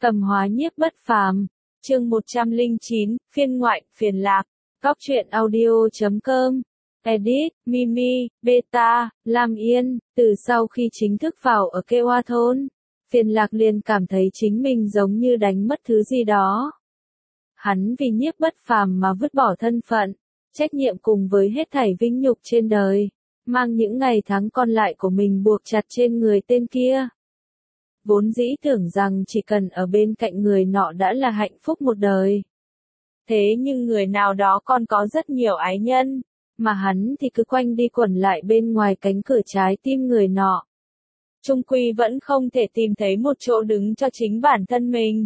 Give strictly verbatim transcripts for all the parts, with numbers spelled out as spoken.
Tầm hóa nhiếp bất phàm, chương một trăm lẻ chín, phiên ngoại, phiền lạc, góc truyện audio chấm com, edit, Mimi, Beta, Lam Yên. Từ sau khi chính thức vào ở Kê Hoa Thôn, phiền lạc liền cảm thấy chính mình giống như đánh mất thứ gì đó. Hắn vì nhiếp bất phàm mà vứt bỏ thân phận, trách nhiệm cùng với hết thảy vinh nhục trên đời, mang những ngày tháng còn lại của mình buộc chặt trên người tên kia. Vốn dĩ tưởng rằng chỉ cần ở bên cạnh người nọ đã là hạnh phúc một đời. Thế nhưng người nào đó còn có rất nhiều ái nhân, mà hắn thì cứ quanh đi quẩn lại bên ngoài cánh cửa trái tim người nọ. Chung quy vẫn không thể tìm thấy một chỗ đứng cho chính bản thân mình.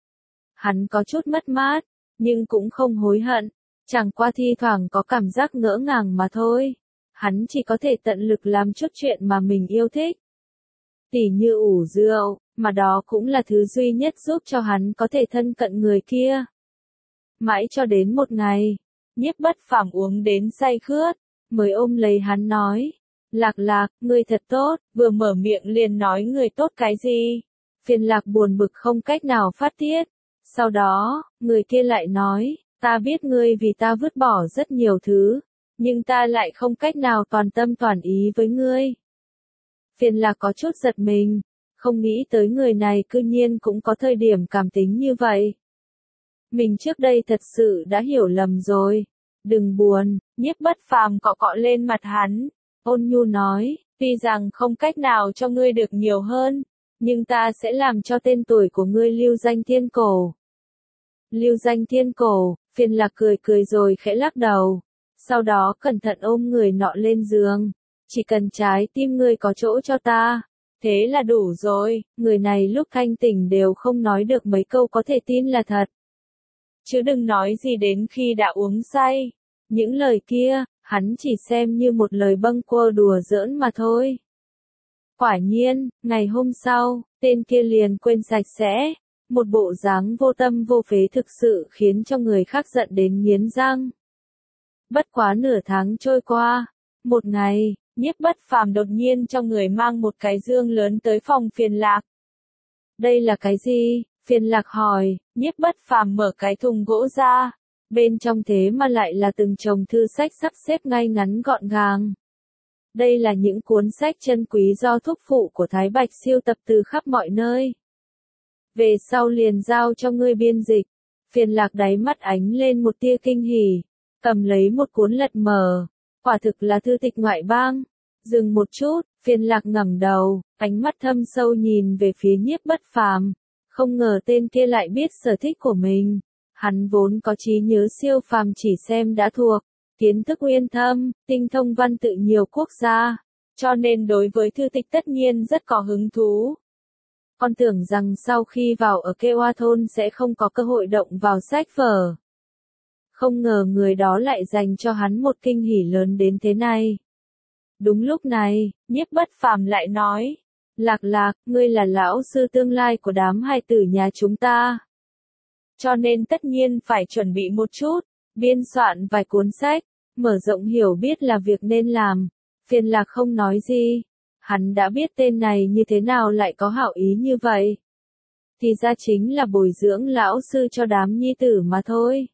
Hắn có chút mất mát, nhưng cũng không hối hận, chẳng qua thi thoảng có cảm giác ngỡ ngàng mà thôi. Hắn chỉ có thể tận lực làm chút chuyện mà mình yêu thích. Tỉ như ủ rượu, mà đó cũng là thứ duy nhất giúp cho hắn có thể thân cận người kia. Mãi cho đến một ngày, nhiếp bất phàm uống đến say khướt, mới ôm lấy hắn nói, Lạc Lạc, ngươi thật tốt, vừa mở miệng liền nói người tốt cái gì. Phiền Lạc buồn bực không cách nào phát tiết. Sau đó, người kia lại nói, ta biết ngươi vì ta vứt bỏ rất nhiều thứ, nhưng ta lại không cách nào toàn tâm toàn ý với ngươi. Phiền Lạc có chút giật mình, không nghĩ tới người này cư nhiên cũng có thời điểm cảm tính như vậy. Mình trước đây thật sự đã hiểu lầm rồi. Đừng buồn, nhiếp bất phàm cọ cọ lên mặt hắn, ôn nhu nói, tuy rằng không cách nào cho ngươi được nhiều hơn, nhưng ta sẽ làm cho tên tuổi của ngươi lưu danh thiên cổ. Lưu danh thiên cổ, Phiền Lạc cười cười rồi khẽ lắc đầu, sau đó cẩn thận ôm người nọ lên giường. Chỉ cần trái tim ngươi có chỗ cho ta, thế là đủ rồi. Người này lúc thanh tỉnh đều không nói được mấy câu có thể tin là thật. Chứ đừng nói gì đến khi đã uống say. Những lời kia, hắn chỉ xem như một lời bâng quơ đùa giỡn mà thôi. Quả nhiên, ngày hôm sau, tên kia liền quên sạch sẽ. Một bộ dáng vô tâm vô phế thực sự khiến cho người khác giận đến nghiến răng. Bất quá nửa tháng trôi qua, một ngày, nhiếp bất phàm đột nhiên cho người mang một cái dương lớn tới phòng Phiền Lạc. Đây là cái gì? Phiền Lạc hỏi, nhiếp bất phàm mở cái thùng gỗ ra, bên trong thế mà lại là từng chồng thư sách sắp xếp ngay ngắn gọn gàng. Đây là những cuốn sách chân quý do thúc phụ của Thái Bạch siêu tập từ khắp mọi nơi. Về sau liền giao cho ngươi biên dịch. Phiền Lạc đáy mắt ánh lên một tia kinh hỉ, cầm lấy một cuốn lật mở. Quả thực là thư tịch ngoại bang. Dừng một chút, Phiền Lạc ngẩng đầu, ánh mắt thâm sâu nhìn về phía nhiếp bất phàm. Không ngờ tên kia lại biết sở thích của mình. Hắn vốn có trí nhớ siêu phàm chỉ xem đã thuộc, kiến thức uyên thâm, tinh thông văn tự nhiều quốc gia, cho nên đối với thư tịch tất nhiên rất có hứng thú. Con tưởng rằng sau khi vào ở Kê Hoa Thôn sẽ không có cơ hội động vào sách vở. Không ngờ người đó lại dành cho hắn một kinh hỉ lớn đến thế này. Đúng lúc này, nhiếp bất phàm lại nói, Lạc Lạc, ngươi là lão sư tương lai của đám hài tử nhà chúng ta. Cho nên tất nhiên phải chuẩn bị một chút, biên soạn vài cuốn sách, mở rộng hiểu biết là việc nên làm. Phiền Lạc không nói gì, hắn đã biết tên này như thế nào lại có hảo ý như vậy. Thì ra chính là bồi dưỡng lão sư cho đám nhi tử mà thôi.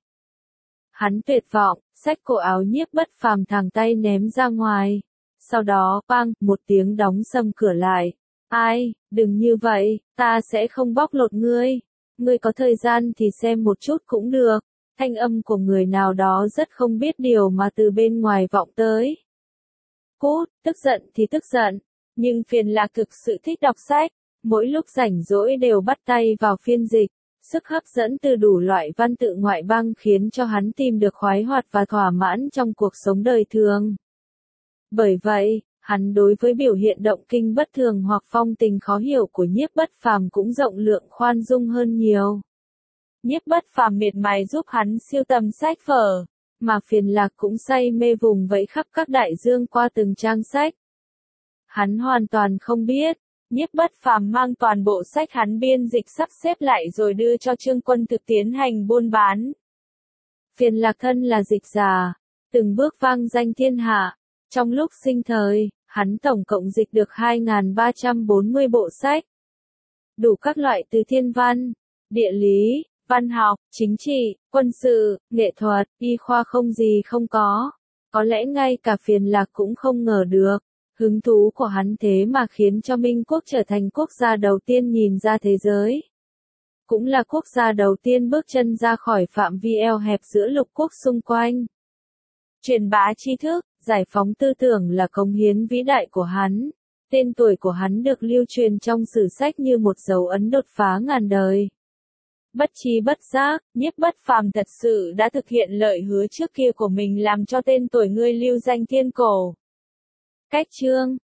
Hắn tuyệt vọng, xách cổ áo nhiếp bất phàm thẳng tay ném ra ngoài. Sau đó, bang, một tiếng đóng sầm cửa lại. Ai, đừng như vậy, ta sẽ không bóc lột ngươi. Ngươi có thời gian thì xem một chút cũng được. Thanh âm của người nào đó rất không biết điều mà từ bên ngoài vọng tới. Cút, tức giận thì tức giận. Nhưng Phiền Lạc thực sự thích đọc sách. Mỗi lúc rảnh rỗi đều bắt tay vào phiên dịch. Sức hấp dẫn từ đủ loại văn tự ngoại bang khiến cho hắn tìm được khoái hoạt và thỏa mãn trong cuộc sống đời thường. Bởi vậy, hắn đối với biểu hiện động kinh bất thường hoặc phong tình khó hiểu của nhiếp bất phàm cũng rộng lượng khoan dung hơn nhiều. Nhiếp bất phàm miệt mài giúp hắn siêu tầm sách vở, mà Phiền Lạc cũng say mê vùng vẫy khắp các đại dương qua từng trang sách. Hắn hoàn toàn không biết, nhiếp bất phàm mang toàn bộ sách hắn biên dịch sắp xếp lại rồi đưa cho Trương Quân Thực tiến hành buôn bán. Phiền Lạc thân là dịch giả, từng bước vang danh thiên hạ. Trong lúc sinh thời, hắn tổng cộng dịch được hai nghìn ba trăm bốn mươi bộ sách. Đủ các loại từ thiên văn, địa lý, văn học, chính trị, quân sự, nghệ thuật, y khoa không gì không có. Có lẽ ngay cả Phiền Lạc cũng không ngờ được. Hứng thú của hắn thế mà khiến cho Minh quốc trở thành quốc gia đầu tiên nhìn ra thế giới. Cũng là quốc gia đầu tiên bước chân ra khỏi phạm vi eo hẹp giữa lục quốc xung quanh. Truyền bá tri thức, giải phóng tư tưởng là cống hiến vĩ đại của hắn. Tên tuổi của hắn được lưu truyền trong sử sách như một dấu ấn đột phá ngàn đời. Bất trí bất giác, Nhiếp Bất Phàm thật sự đã thực hiện lời hứa trước kia của mình làm cho tên tuổi ngươi lưu danh thiên cổ. Cách chương